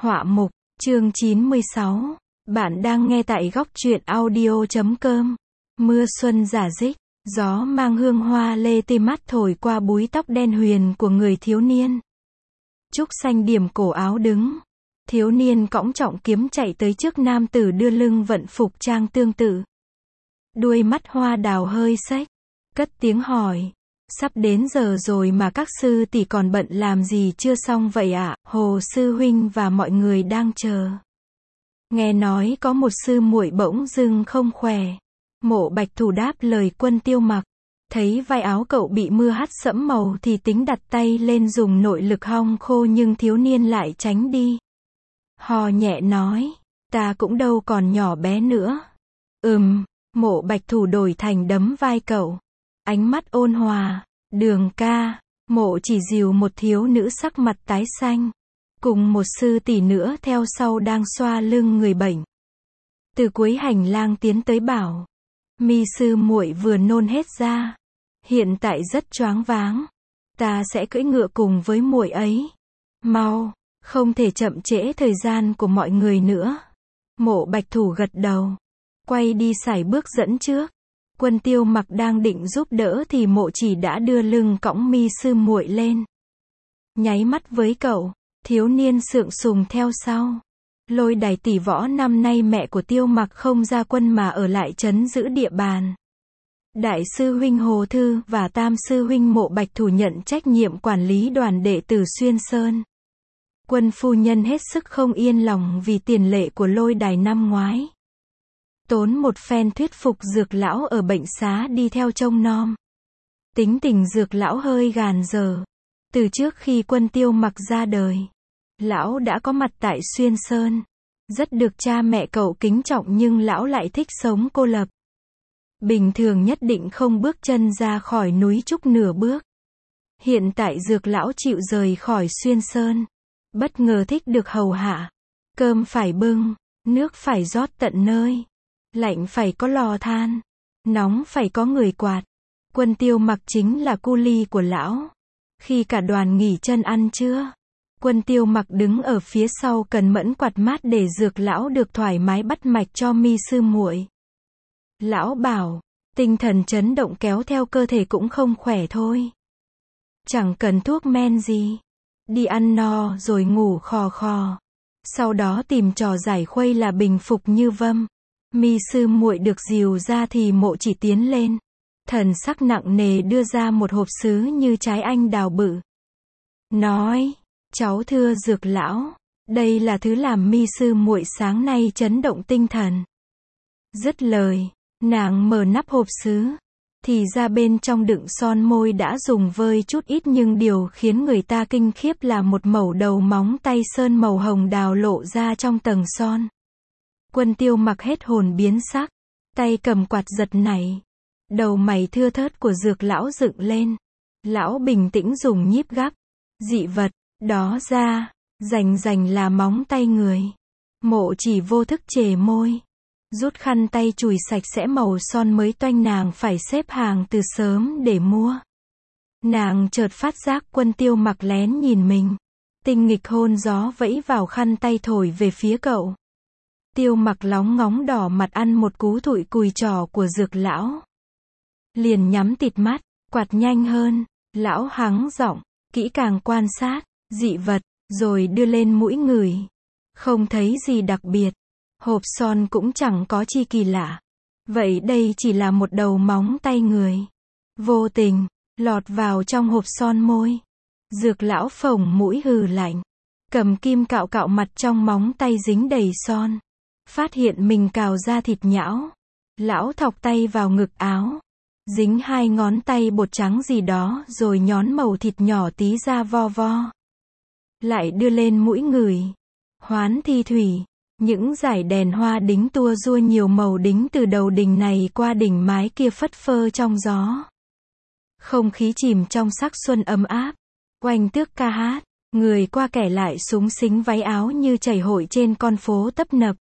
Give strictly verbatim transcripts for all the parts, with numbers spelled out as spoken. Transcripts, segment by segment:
Họa mục, chương chín mươi sáu. Bạn đang nghe tại góc truyện audio chấm com. Mưa xuân rả rích, gió mang hương hoa lê tê mát thổi qua búi tóc đen huyền của người thiếu niên. Trúc xanh điểm cổ áo đứng. Thiếu niên cõng trọng kiếm chạy tới trước nam tử đưa lưng vận phục trang tương tự. Đuôi mắt hoa đào hơi xếch, cất tiếng hỏi. Sắp đến giờ rồi mà các sư tỷ còn bận làm gì chưa xong vậy ạ? À? Hồ sư huynh và mọi người đang chờ. Nghe nói có một sư muội bỗng dưng không khỏe. Mộ Bạch Thủ đáp lời Quân Tiêu Mặc. Thấy vai áo cậu bị mưa hắt sẫm màu thì tính đặt tay lên dùng nội lực hong khô, nhưng thiếu niên lại tránh đi. Hò nhẹ nói, ta cũng đâu còn nhỏ bé nữa. Ừm, Mộ Bạch Thủ đổi thành đấm vai cậu. Ánh mắt ôn hòa, Đường ca. Mộ chỉ dìu một thiếu nữ sắc mặt tái xanh, cùng một sư tỷ nữa theo sau đang xoa lưng người bệnh. Từ cuối hành lang tiến tới bảo, mi sư muội vừa nôn hết ra, hiện tại rất choáng váng, ta sẽ cưỡi ngựa cùng với muội ấy. Mau, không thể chậm trễ thời gian của mọi người nữa. Mộ Bạch Thủ gật đầu, quay đi sải bước dẫn trước. Quân Tiêu Mặc đang định giúp đỡ thì Mộ Chỉ đã đưa lưng cõng mi sư muội lên. Nháy mắt với cậu, thiếu niên sượng sùng theo sau. Lôi Đài tỷ võ năm nay mẹ của Tiêu Mặc không ra quân mà ở lại trấn giữ địa bàn. Đại sư huynh Hồ Thư và tam sư huynh Mộ Bạch Thủ nhận trách nhiệm quản lý đoàn đệ tử Xuyên Sơn. Quân phu nhân hết sức không yên lòng vì tiền lệ của Lôi Đài năm ngoái. Tốn một phen thuyết phục Dược lão ở bệnh xá đi theo trông nom. Tính tình Dược lão hơi gàn dở. Từ trước khi Quân Tiêu Mặc ra đời, lão đã có mặt tại Xuyên Sơn, rất được cha mẹ cậu kính trọng, nhưng lão lại thích sống cô lập. Bình thường nhất định không bước chân ra khỏi núi Trúc nửa bước. Hiện tại Dược lão chịu rời khỏi Xuyên Sơn, bất ngờ thích được hầu hạ. Cơm phải bưng, nước phải rót tận nơi. Lạnh phải có lò than, nóng phải có người quạt. Quân Tiêu Mặc chính là cu li của lão. Khi cả đoàn nghỉ chân ăn trưa, Quân Tiêu Mặc đứng ở phía sau cần mẫn quạt mát để Dược lão được thoải mái bắt mạch cho mi sư muội. Lão bảo, tinh thần chấn động kéo theo cơ thể cũng không khỏe thôi. Chẳng cần thuốc men gì. Đi ăn no rồi ngủ khò khò. Sau đó tìm trò giải khuây là bình phục như vâm. Mi sư muội được dìu ra thì Mộ Chỉ tiến lên. Thần sắc nặng nề đưa ra một hộp sứ như trái anh đào bự. Nói, cháu thưa Dược lão, đây là thứ làm mi sư muội sáng nay chấn động tinh thần. Dứt lời, nàng mở nắp hộp sứ. Thì ra bên trong đựng son môi đã dùng vơi chút ít, nhưng điều khiến người ta kinh khiếp là một mẩu đầu móng tay sơn màu hồng đào lộ ra trong tầng son. Quân Tiêu Mặc hết hồn biến sắc, tay cầm quạt giật nảy. Đầu mày thưa thớt của Dược lão dựng lên. Lão bình tĩnh dùng nhíp gắp. Dị vật, đó ra, rành rành là móng tay người. Mộ Chỉ vô thức chề môi. Rút khăn tay chùi sạch sẽ màu son mới toanh, nàng phải xếp hàng từ sớm để mua. Nàng chợt phát giác Quân Tiêu Mặc lén nhìn mình. Tinh nghịch hôn gió vẫy vào khăn tay thổi về phía cậu. Tiêu Mặc lóng ngóng đỏ mặt ăn một cú thụi cùi trò của Dược lão. Liền nhắm tịt mắt, quạt nhanh hơn. Lão hắng giọng, kỹ càng quan sát, dị vật, rồi đưa lên mũi ngửi. Không thấy gì đặc biệt. Hộp son cũng chẳng có chi kỳ lạ. Vậy đây chỉ là một đầu móng tay người. Vô tình, lọt vào trong hộp son môi. Dược lão phồng mũi hừ lạnh. Cầm kim cạo cạo mặt trong móng tay dính đầy son. Phát hiện mình cào ra thịt nhão. Lão thọc tay vào ngực áo. Dính hai ngón tay bột trắng gì đó rồi nhón màu thịt nhỏ tí ra vo vo. Lại đưa lên mũi ngửi. Hoán thi thủy. Những dải đèn hoa đính tua rua nhiều màu đính từ đầu đỉnh này qua đỉnh mái kia phất phơ trong gió. Không khí chìm trong sắc xuân ấm áp. Oanh tước ca hát. Người qua kẻ lại súng xính váy áo như chảy hội trên con phố tấp nập.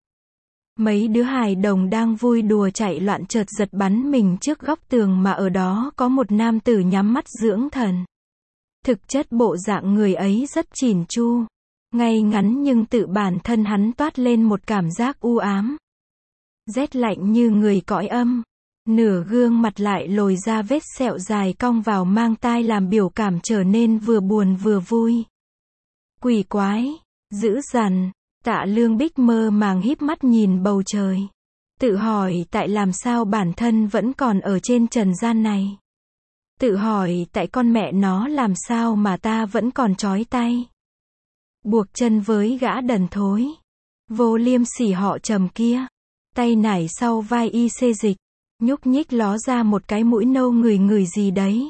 Mấy đứa hài đồng đang vui đùa chạy loạn chợt giật bắn mình trước góc tường mà ở đó có một nam tử nhắm mắt dưỡng thần. Thực chất bộ dạng người ấy rất chỉn chu. Ngay ngắn nhưng tự bản thân hắn toát lên một cảm giác u ám. Rét lạnh như người cõi âm. Nửa gương mặt lại lồi ra vết sẹo dài cong vào mang tai làm biểu cảm trở nên vừa buồn vừa vui. Quỷ quái, dữ dằn, Tạ Lương Bích mơ màng híp mắt nhìn bầu trời. Tự hỏi tại làm sao bản thân vẫn còn ở trên trần gian này. Tự hỏi tại con mẹ nó làm sao mà ta vẫn còn trói tay. Buộc chân với gã đần thối. Vô liêm sỉ họ Trầm kia. Tay nải sau vai y xê dịch. Nhúc nhích ló ra một cái mũi nâu ngửi ngửi gì đấy.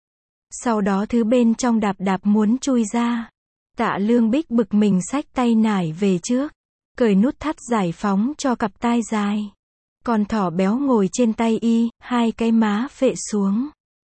Sau đó thứ bên trong đạp đạp muốn chui ra. Tạ Lương Bích bực mình xách tay nải về trước. Cởi nút thắt giải phóng cho cặp tai dài. Con thỏ béo ngồi trên tay y, hai cái má phệ xuống.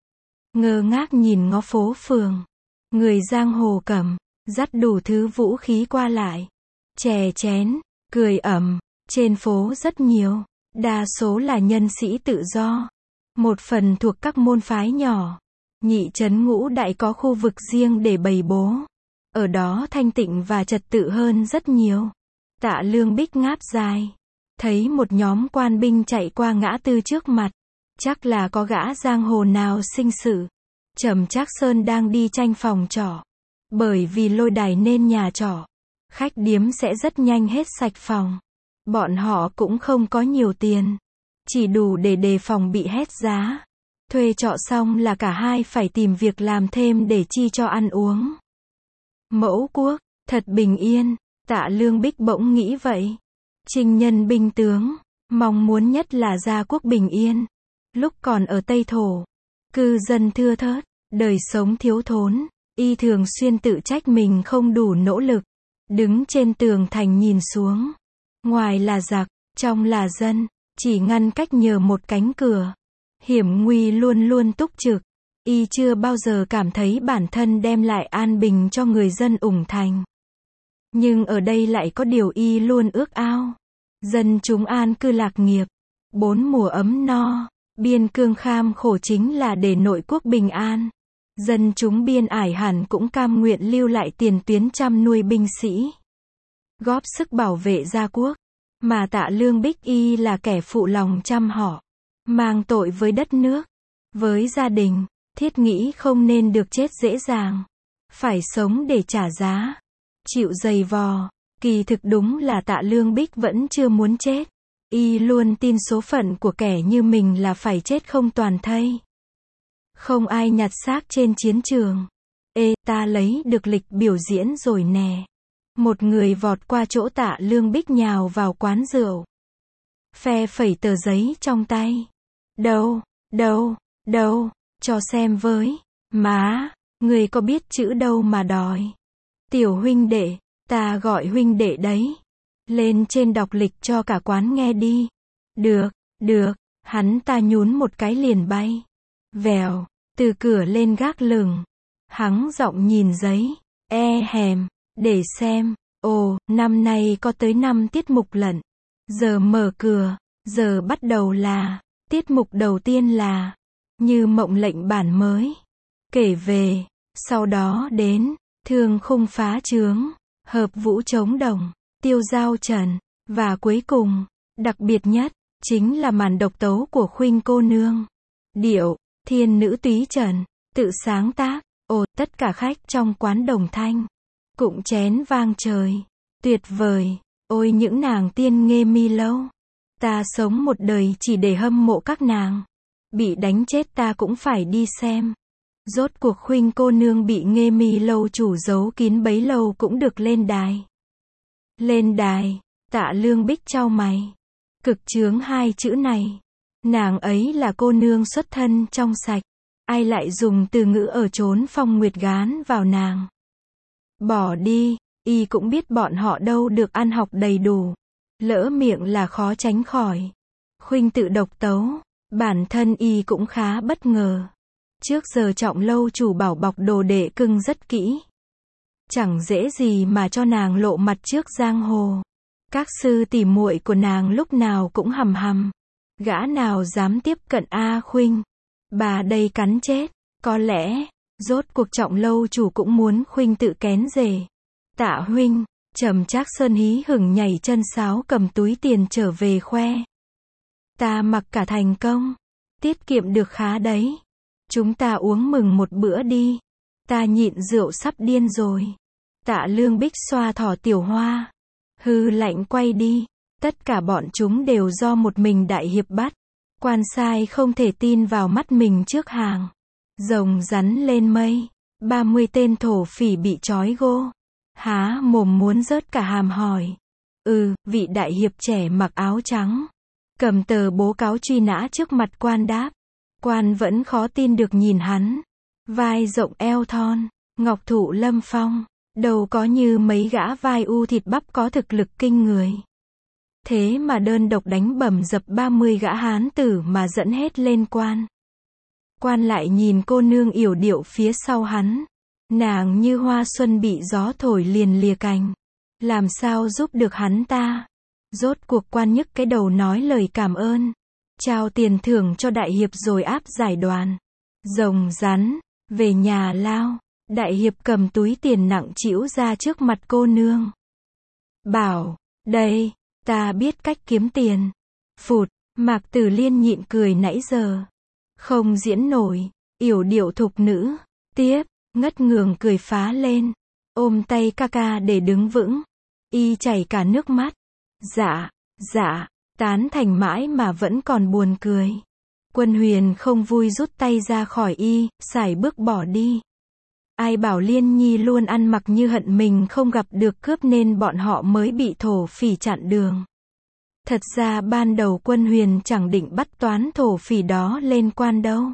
Ngơ ngác nhìn ngó phố phường. Người giang hồ cầm, dắt đủ thứ vũ khí qua lại. Chè chén, cười ẩm, trên phố rất nhiều. Đa số là nhân sĩ tự do. Một phần thuộc các môn phái nhỏ. Nhị trấn Ngũ Đại có khu vực riêng để bày bố. Ở đó thanh tịnh và trật tự hơn rất nhiều. Tạ Lương Bích ngáp dài. Thấy một nhóm quan binh chạy qua ngã tư trước mặt. Chắc là có gã giang hồ nào sinh sự. Trầm Trác Sơn đang đi tranh phòng trọ. Bởi vì lôi đài nên nhà trọ. Khách điếm sẽ rất nhanh hết sạch phòng. Bọn họ cũng không có nhiều tiền. Chỉ đủ để đề phòng bị hét giá. Thuê trọ xong là cả hai phải tìm việc làm thêm để chi cho ăn uống. Mẫu quốc, thật bình yên. Tạ Lương Bích bỗng nghĩ vậy. Trinh nhân binh tướng, mong muốn nhất là gia quốc bình yên. Lúc còn ở Tây Thổ, cư dân thưa thớt, đời sống thiếu thốn, y thường xuyên tự trách mình không đủ nỗ lực. Đứng trên tường thành nhìn xuống. Ngoài là giặc, trong là dân, chỉ ngăn cách nhờ một cánh cửa. Hiểm nguy luôn luôn túc trực. Y chưa bao giờ cảm thấy bản thân đem lại an bình cho người dân ủng thành. Nhưng ở đây lại có điều y luôn ước ao. Dân chúng an cư lạc nghiệp. Bốn mùa ấm no. Biên cương kham khổ chính là để nội quốc bình an. Dân chúng biên ải hẳn cũng cam nguyện lưu lại tiền tuyến chăm nuôi binh sĩ. Góp sức bảo vệ gia quốc. Mà Tạ Lương Bích y là kẻ phụ lòng chăm họ. Mang tội với đất nước. Với gia đình. Thiết nghĩ không nên được chết dễ dàng. Phải sống để trả giá. Chịu dày vò. Kỳ thực đúng là Tạ Lương Bích vẫn chưa muốn chết. Y luôn tin số phận của kẻ như mình là phải chết không toàn thây. Không ai nhặt xác trên chiến trường. Ê, ta lấy được lịch biểu diễn rồi nè. Một người vọt qua chỗ Tạ Lương Bích nhào vào quán rượu. Phe phẩy tờ giấy trong tay. Đâu, đâu, đâu, cho xem với. Má, người có biết chữ đâu mà đòi. Tiểu huynh đệ, ta gọi huynh đệ đấy. Lên trên đọc lịch cho cả quán nghe đi. Được, được, hắn ta nhún một cái liền bay. Vèo, từ cửa lên gác lửng. Hắng giọng nhìn giấy. E hèm, để xem. Ồ, năm nay có tới năm tiết mục lận. Giờ mở cửa, giờ bắt đầu là, tiết mục đầu tiên là, Như Mộng Lệnh bản mới. Kể về, sau đó đến, Thương Khung phá trướng, Hợp Vũ chống đồng, Tiêu giao trần, và cuối cùng, đặc biệt nhất, chính là màn độc tấu của Khuynh cô nương. Điệu, Thiên nữ túy trần, tự sáng tác. Ồ, tất cả khách trong quán đồng thanh. Cụng chén vang trời. Tuyệt vời. Ôi những nàng tiên nghê mi lâu. Ta sống một đời chỉ để hâm mộ các nàng. Bị đánh chết ta cũng phải đi xem. Rốt cuộc Khuynh cô nương bị nghê mi lâu chủ giấu kín bấy lâu cũng được lên đài. Lên đài. Tạ Lương Bích chau mày. Cực chướng hai chữ này. Nàng ấy là cô nương xuất thân trong sạch. Ai lại dùng từ ngữ ở chốn phong nguyệt gán vào nàng. Bỏ đi, y cũng biết bọn họ đâu được ăn học đầy đủ. Lỡ miệng là khó tránh khỏi. Khuynh tự độc tấu, bản thân y cũng khá bất ngờ. Trước giờ Trọng lâu chủ bảo bọc đồ đệ cưng rất kỹ. Chẳng dễ gì mà cho nàng lộ mặt trước giang hồ. Các sư tỉ muội của nàng lúc nào cũng hầm hầm. Gã nào dám tiếp cận A Khuynh. Bà đây cắn chết. Có lẽ, rốt cuộc Trọng lâu chủ cũng muốn Khuynh tự kén rể. Tạ huynh. Trầm Trác Sơn hí hửng nhảy chân sáo cầm túi tiền trở về khoe. Ta mặc cả thành công. Tiết kiệm được khá đấy. Chúng ta uống mừng một bữa đi. Ta nhịn rượu sắp điên rồi. Tạ Lương Bích xoa thỏ Tiểu Hoa. Hư lạnh quay đi. Tất cả bọn chúng đều do một mình đại hiệp bắt. Quan sai không thể tin vào mắt mình trước hàng. Rồng rắn lên mây. ba mươi tên thổ phỉ bị trói gô. Há mồm muốn rớt cả hàm hỏi. Ừ, vị đại hiệp trẻ mặc áo trắng. Cầm tờ bố cáo truy nã trước mặt quan đáp. Quan vẫn khó tin được nhìn hắn. Vai rộng eo thon. Ngọc thụ lâm phong. Đầu có như mấy gã vai u thịt bắp có thực lực kinh người. Thế mà đơn độc đánh bầm dập ba mươi gã hán tử mà dẫn hết lên quan. Quan lại nhìn cô nương yểu điệu phía sau hắn. Nàng như hoa xuân bị gió thổi liền lìa cành. Làm sao giúp được hắn ta? Rốt cuộc quan nhức cái đầu nói lời cảm ơn. Trao tiền thưởng cho đại hiệp rồi áp giải đoàn. Rồng rắn, về nhà lao. Đại hiệp cầm túi tiền nặng trĩu ra trước mặt cô nương. Bảo, đây, ta biết cách kiếm tiền. Phụt, Mạc Tử Liên nhịn cười nãy giờ. Không diễn nổi, yểu điệu thục nữ. Tiếp, ngất ngường cười phá lên. Ôm tay ca ca để đứng vững. Y chảy cả nước mắt. Dạ, dạ, tán thành mãi mà vẫn còn buồn cười. Quân Huyền không vui rút tay ra khỏi y, sải bước bỏ đi. Ai bảo Liên Nhi luôn ăn mặc như hận mình không gặp được cướp nên bọn họ mới bị thổ phỉ chặn đường. Thật ra ban đầu Quân Huyền chẳng định bắt toán thổ phỉ đó lên quan đâu.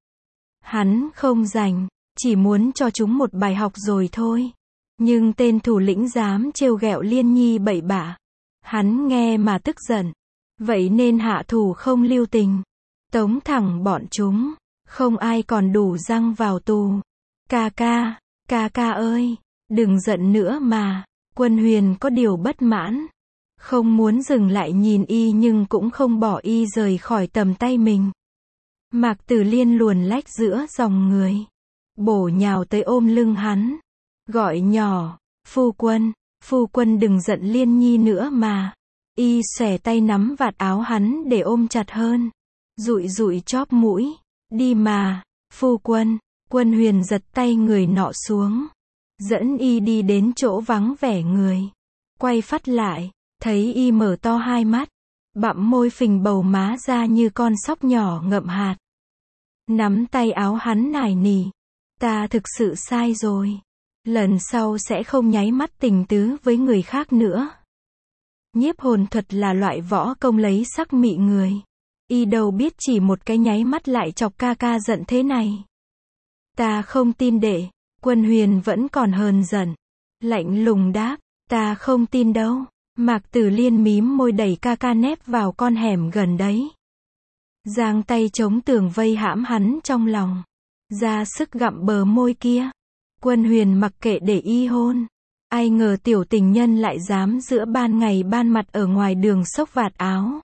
Hắn không rảnh, chỉ muốn cho chúng một bài học rồi thôi. Nhưng tên thủ lĩnh dám trêu ghẹo Liên Nhi bậy bạ. Hắn nghe mà tức giận. Vậy nên hạ thủ không lưu tình. Tống thẳng bọn chúng. Không ai còn đủ răng vào tù. Ca ca, ca ca ơi, đừng giận nữa mà. Quân Huyền có điều bất mãn. Không muốn dừng lại nhìn y nhưng cũng không bỏ y rời khỏi tầm tay mình. Mạc Tử Liên luồn lách giữa dòng người. Bổ nhào tới ôm lưng hắn. Gọi nhỏ, phu quân, phu quân đừng giận Liên Nhi nữa mà. Y xòe tay nắm vạt áo hắn để ôm chặt hơn. Dụi dụi chóp mũi. Đi mà, phu quân. Quân Huyền giật tay người nọ xuống. Dẫn y đi đến chỗ vắng vẻ người. Quay phát lại, thấy y mở to hai mắt. Bặm môi phình bầu má ra như con sóc nhỏ ngậm hạt. Nắm tay áo hắn nài nỉ. Ta thực sự sai rồi. Lần sau sẽ không nháy mắt tình tứ với người khác nữa. Nhiếp hồn thuật là loại võ công lấy sắc mị người. Y đâu biết chỉ một cái nháy mắt lại chọc ca ca giận thế này. Ta không tin đệ. Quân Huyền vẫn còn hờn giận. Lạnh lùng đáp. Ta không tin đâu. Mạc Tử Liên mím môi đẩy ca ca nép vào con hẻm gần đấy. Giang tay chống tường vây hãm hắn trong lòng. Ra sức gặm bờ môi kia. Quân Huyền mặc kệ để y hôn. Ai ngờ tiểu tình nhân lại dám giữa ban ngày ban mặt ở ngoài đường xốc vạt áo.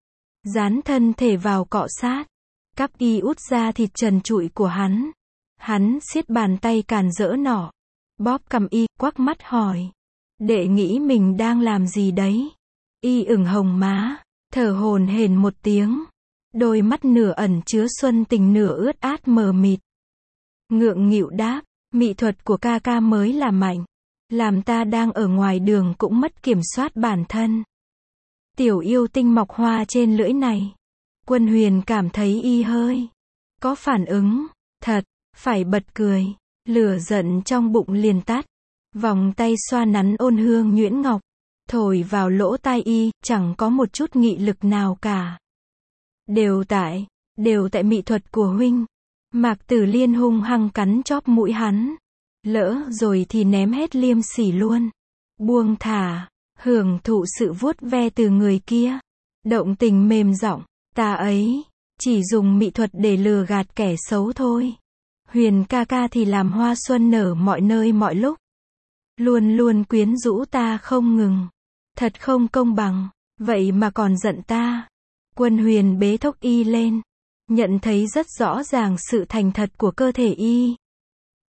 Dán thân thể vào cọ sát. Cắp y út ra thịt trần trụi của hắn. Hắn siết bàn tay càn rỡ nọ. Bóp cầm y, quắc mắt hỏi. Đệ nghĩ mình đang làm gì đấy? Y ửng hồng má. Thở hổn hển một tiếng. Đôi mắt nửa ẩn chứa xuân tình nửa ướt át mờ mịt. Ngượng nghịu đáp. Mỹ thuật của ca ca mới là mạnh. Làm ta đang ở ngoài đường cũng mất kiểm soát bản thân. Tiểu yêu tinh mọc hoa trên lưỡi này. Quân Huyền cảm thấy y hơi có phản ứng. Thật, phải bật cười. Lửa giận trong bụng liền tắt. Vòng tay xoa nắn ôn hương nhuyễn ngọc. Thổi vào lỗ tai y, chẳng có một chút nghị lực nào cả. Đều tại, đều tại mỹ thuật của huynh. Mạc Tử Liên hung hăng cắn chóp mũi hắn. Lỡ rồi thì ném hết liêm sỉ luôn. Buông thả, hưởng thụ sự vuốt ve từ người kia. Động tình mềm giọng, ta ấy, chỉ dùng mỹ thuật để lừa gạt kẻ xấu thôi. Huyền ca ca thì làm hoa xuân nở mọi nơi mọi lúc. Luôn luôn quyến rũ ta không ngừng. Thật không công bằng, vậy mà còn giận ta. Quân Huyền bế thốc y lên. Nhận thấy rất rõ ràng sự thành thật của cơ thể y.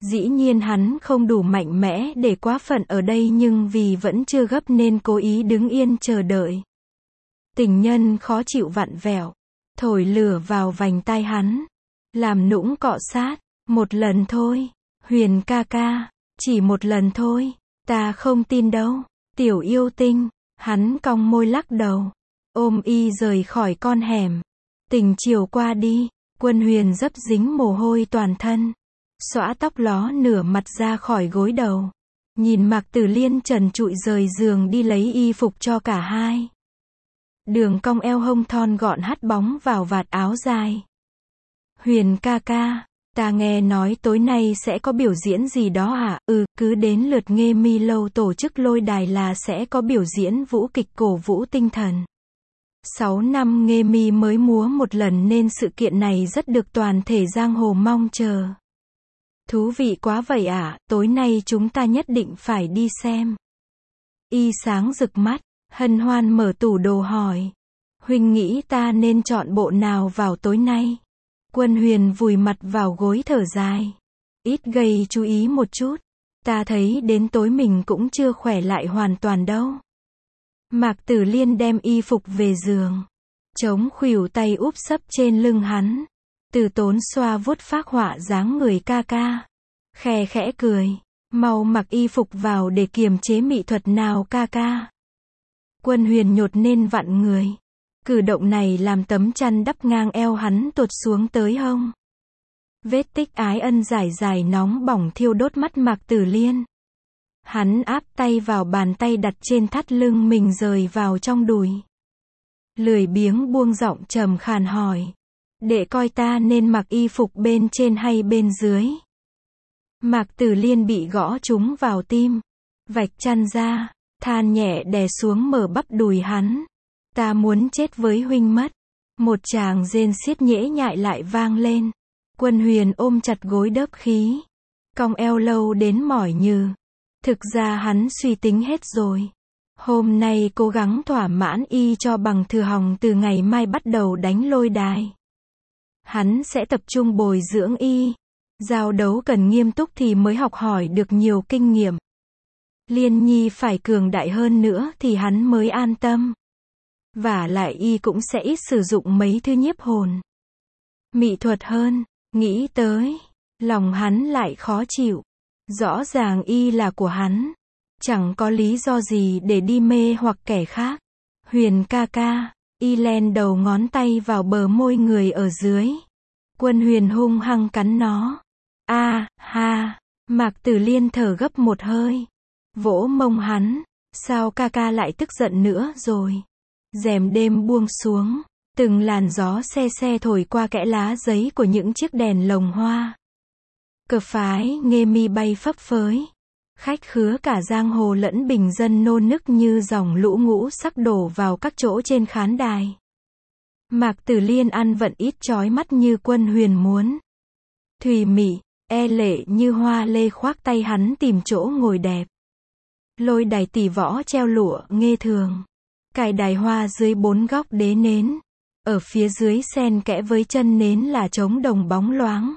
Dĩ nhiên hắn không đủ mạnh mẽ để quá phận ở đây nhưng vì vẫn chưa gấp nên cố ý đứng yên chờ đợi. Tình nhân khó chịu vặn vẹo, thổi lửa vào vành tai hắn, làm nũng cọ sát, một lần thôi, Huyền ca ca, chỉ một lần thôi, ta không tin đâu, tiểu yêu tinh, hắn cong môi lắc đầu, ôm y rời khỏi con hẻm. Tình chiều qua đi, Quân Huyền dấp dính mồ hôi toàn thân, xõa tóc ló nửa mặt ra khỏi gối đầu, nhìn Mạc Tử Liên trần trụi rời giường đi lấy y phục cho cả hai. Đường cong eo hông thon gọn hắt bóng vào vạt áo dài. Huyền ca ca, ta nghe nói tối nay sẽ có biểu diễn gì đó à? Ừ, cứ đến lượt Nghê Mi lâu tổ chức lôi đài là sẽ có biểu diễn vũ kịch cổ vũ tinh thần. Sáu năm Nghê Mi mới múa một lần nên sự kiện này rất được toàn thể giang hồ mong chờ. Thú vị quá vậy à, tối nay chúng ta nhất định phải đi xem. Y sáng rực mắt, hân hoan mở tủ đồ hỏi. Huynh nghĩ ta nên chọn bộ nào vào tối nay? Quân Huyền vùi mặt vào gối thở dài. Ít gây chú ý một chút. Ta thấy đến tối mình cũng chưa khỏe lại hoàn toàn đâu. Mạc Tử Liên đem y phục về giường. Chống khuỷu tay úp sấp trên lưng hắn. Từ Tốn xoa vuốt phác họa dáng người ca ca. Khe khẽ cười. Mau mặc y phục vào để kiềm chế mỹ thuật nào ca ca. Quân Huyền nhột nên vặn người. Cử động này làm tấm chăn đắp ngang eo hắn tuột xuống tới hông. Vết tích ái ân dài dài nóng bỏng thiêu đốt mắt Mạc Tử Liên. Hắn áp tay vào bàn tay đặt trên thắt lưng mình rời vào trong đùi. Lười biếng buông giọng trầm khàn hỏi. Để coi ta nên mặc y phục bên trên hay bên dưới. Mạc Tử Liên bị gõ trúng vào tim. Vạch chăn ra, than nhẹ đè xuống mở bắp đùi hắn. Ta muốn chết với huynh mất. Một tràng rên xiết nhễ nhại lại vang lên. Quân Huyền ôm chặt gối đớp khí. Cong eo lâu đến mỏi nhừ. Thực ra hắn suy tính hết rồi. Hôm nay cố gắng thỏa mãn y cho bằng thừa hòng từ ngày mai bắt đầu đánh lôi đài. Hắn sẽ tập trung bồi dưỡng y. Giao đấu cần nghiêm túc thì mới học hỏi được nhiều kinh nghiệm. Liên Nhi phải cường đại hơn nữa thì hắn mới an tâm. Vả lại y cũng sẽ ít sử dụng mấy thứ nhiếp hồn. Mỹ thuật hơn, nghĩ tới, lòng hắn lại khó chịu. Rõ ràng y là của hắn. Chẳng có lý do gì để đi mê hoặc kẻ khác. Huyền ca ca, y len đầu ngón tay vào bờ môi người ở dưới. Quân Huyền hung hăng cắn nó. A, ha, Mạc Tử Liên thở gấp một hơi. Vỗ mông hắn. Sao ca ca lại tức giận nữa rồi? Rèm đêm buông xuống. Từng làn gió se se thổi qua kẽ lá giấy của những chiếc đèn lồng hoa. Cờ phái Nghê Mi bay phấp phới. Khách khứa cả giang hồ lẫn bình dân nô nức như dòng lũ ngũ sắc đổ vào các chỗ trên khán đài. Mạc Tử Liên ăn vận ít chói mắt như Quân Huyền muốn. Thùy mị, e lệ như hoa lê khoác tay hắn tìm chỗ ngồi đẹp. Lôi đài tỷ võ treo lụa nghê thường. Cài đài hoa dưới bốn góc đế nến. Ở phía dưới xen kẽ với chân nến là trống đồng bóng loáng.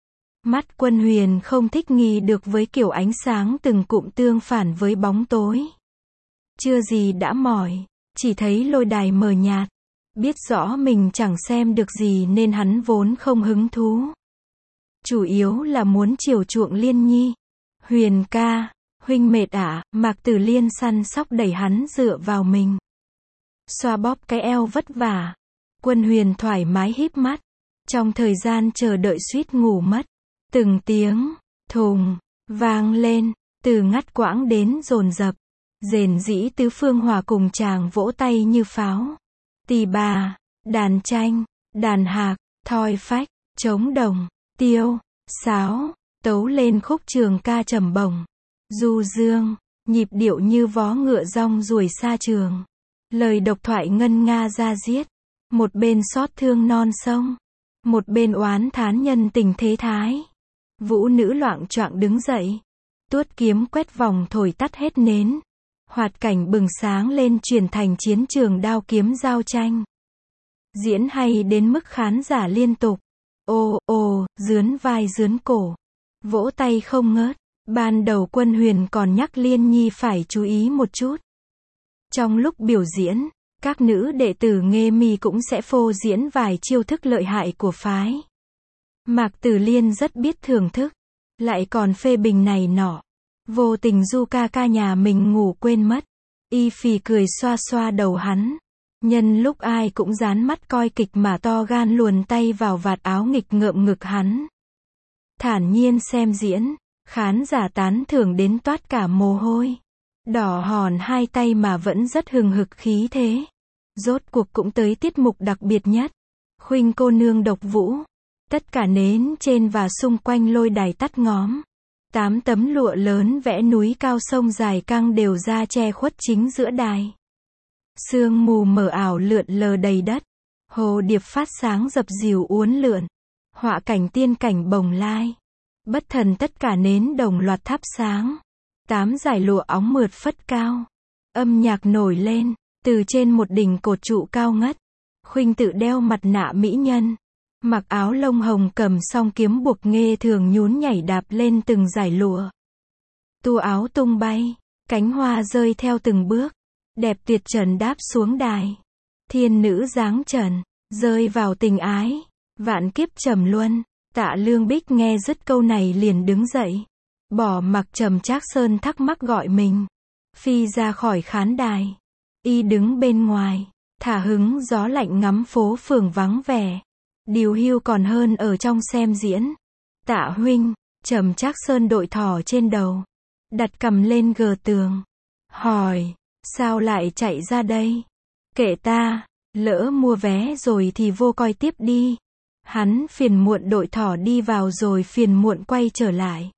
Mắt Quân Huyền không thích nghi được với kiểu ánh sáng từng cụm tương phản với bóng tối. Chưa gì đã mỏi, chỉ thấy lôi đài mờ nhạt. Biết rõ mình chẳng xem được gì nên hắn vốn không hứng thú. Chủ yếu là muốn chiều chuộng Liên Nhi. Huyền ca, huynh mệt à? Mạc Tử Liên săn sóc đẩy hắn dựa vào mình. Xoa bóp cái eo vất vả. Quân Huyền thoải mái híp mắt. Trong thời gian chờ đợi suýt ngủ mất. Từng tiếng, thùng, vang lên, từ ngắt quãng đến dồn dập. Rền rĩ tứ phương hòa cùng chàng vỗ tay như pháo. Tỳ bà, đàn tranh, đàn hạc, thoi phách, trống đồng, tiêu, sáo, tấu lên khúc trường ca trầm bổng. Du dương, nhịp điệu như vó ngựa rong ruổi xa trường. Lời độc thoại ngân nga ra diết. Một bên xót thương non sông. Một bên oán thán nhân tình thế thái. Vũ nữ loạng choạng đứng dậy. Tuốt kiếm quét vòng thổi tắt hết nến. Hoạt cảnh bừng sáng lên chuyển thành chiến trường đao kiếm giao tranh. Diễn hay đến mức khán giả liên tục. Ô, ô, dướn vai dướn cổ. vỗ tay không ngớt. Ban đầu Quân Huyền còn nhắc Liên Nhi phải chú ý một chút. Trong lúc biểu diễn, các nữ đệ tử Nghê Mi cũng sẽ phô diễn vài chiêu thức lợi hại của phái. Mạc Tử Liên rất biết thưởng thức, lại còn phê bình này nọ. Vô tình Du ca ca nhà mình ngủ quên mất. Y phì cười xoa xoa đầu hắn. Nhân lúc ai cũng dán mắt coi kịch mà to gan luồn tay vào vạt áo nghịch ngợm ngực hắn. Thản nhiên xem diễn, khán giả tán thưởng đến toát cả mồ hôi. Đỏ hòn hai tay mà vẫn rất hừng hực khí thế. Rốt cuộc cũng tới tiết mục đặc biệt nhất. Khuynh cô nương độc vũ. Tất cả nến trên và xung quanh lôi đài tắt ngóm. Tám tấm lụa lớn vẽ núi cao sông dài căng đều ra che khuất chính giữa đài. Sương mù mờ ảo lượn lờ đầy đất. Hồ điệp phát sáng dập dìu uốn lượn. Họa cảnh tiên cảnh bồng lai. Bất thần tất cả nến đồng loạt thắp sáng. Tám dải lụa óng mượt phất cao. Âm nhạc nổi lên, từ trên một đỉnh cột trụ cao ngất. Khuynh tự đeo mặt nạ mỹ nhân. Mặc áo lông hồng cầm song kiếm buộc Nghê Thường nhún nhảy đạp lên từng dải lụa. Tu áo tung bay, cánh hoa rơi theo từng bước. Đẹp tuyệt trần đáp xuống đài. Thiên nữ dáng trần, rơi vào tình ái. Vạn kiếp trầm luân. Tạ Lương Bích nghe dứt câu này liền đứng dậy. Bỏ mặc Trầm Trác Sơn thắc mắc gọi mình. Phi ra khỏi khán đài. Y đứng bên ngoài, thả hứng gió lạnh ngắm phố phường vắng vẻ. Điều hưu còn hơn ở trong xem diễn. Tạ huynh, Trầm Trác Sơn đội thỏ trên đầu. Đặt cầm lên gờ tường. Hỏi, sao lại chạy ra đây? Kệ ta, lỡ mua vé rồi thì vô coi tiếp đi. Hắn phiền muộn đội thỏ đi vào rồi phiền muộn quay trở lại.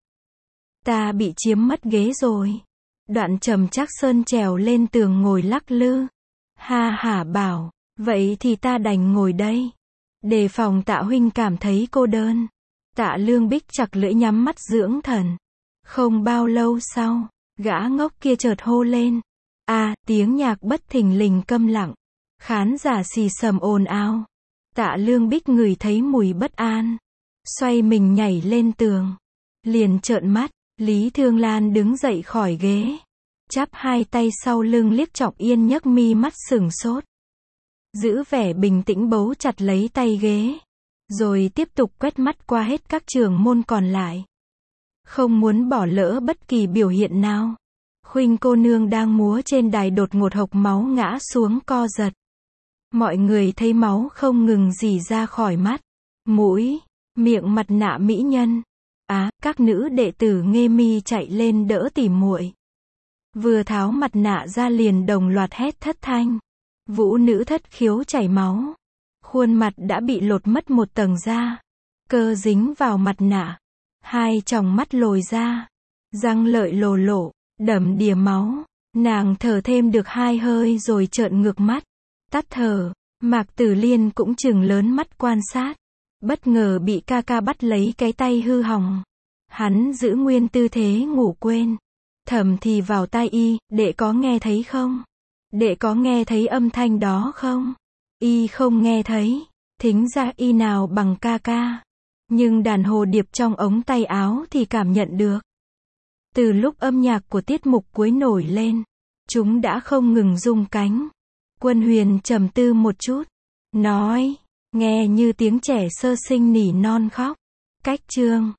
Ta bị chiếm mất ghế rồi. Đoạn Trầm Trác Sơn trèo lên tường ngồi lắc lư. Ha hả bảo, vậy thì ta đành ngồi đây. Đề phòng Tạ huynh cảm thấy cô đơn. Tạ Lương Bích chặt lưỡi nhắm mắt dưỡng thần. Không bao lâu sau, gã ngốc kia chợt hô lên. À, tiếng nhạc bất thình lình câm lặng. Khán giả xì xầm ồn ào. Tạ Lương Bích ngửi thấy mùi bất an. Xoay mình nhảy lên tường. Liền trợn mắt, Lý Thương Lan đứng dậy khỏi ghế. Chắp hai tay sau lưng liếc Trọng Yên nhấc mi mắt sửng sốt. Giữ vẻ bình tĩnh bấu chặt lấy tay ghế. Rồi tiếp tục quét mắt qua hết các trưởng môn còn lại. Không muốn bỏ lỡ bất kỳ biểu hiện nào. Khuynh cô nương đang múa trên đài đột ngột hộc máu ngã xuống co giật. Mọi người thấy máu không ngừng rỉ ra khỏi mắt, mũi, miệng mặt nạ mỹ nhân. Á, các nữ đệ tử Nghê Mi chạy lên đỡ tỉ muội. Vừa tháo mặt nạ ra liền đồng loạt hét thất thanh. Vũ nữ thất khiếu chảy máu. Khuôn mặt đã bị lột mất một tầng da. Cơ dính vào mặt nạ. Hai tròng mắt lồi ra. Răng lợi lồ lộ, đẫm đìa máu. Nàng thở thêm được hai hơi rồi trợn ngược mắt. Tắt thở, Mạc Tử Liên cũng trừng lớn mắt quan sát. Bất ngờ bị ca ca bắt lấy cái tay hư hỏng. Hắn giữ nguyên tư thế ngủ quên. Thầm thì vào tai y, đệ có nghe thấy không? Đệ có nghe thấy âm thanh đó không? Y không nghe thấy. Thính ra y nào bằng ca ca. Nhưng đàn hồ điệp trong ống tay áo thì cảm nhận được. Từ lúc âm nhạc của tiết mục cuối nổi lên, chúng đã không ngừng rung cánh. Quân Huyền trầm tư một chút. Nói, nghe như tiếng trẻ sơ sinh nỉ non khóc. Cách chương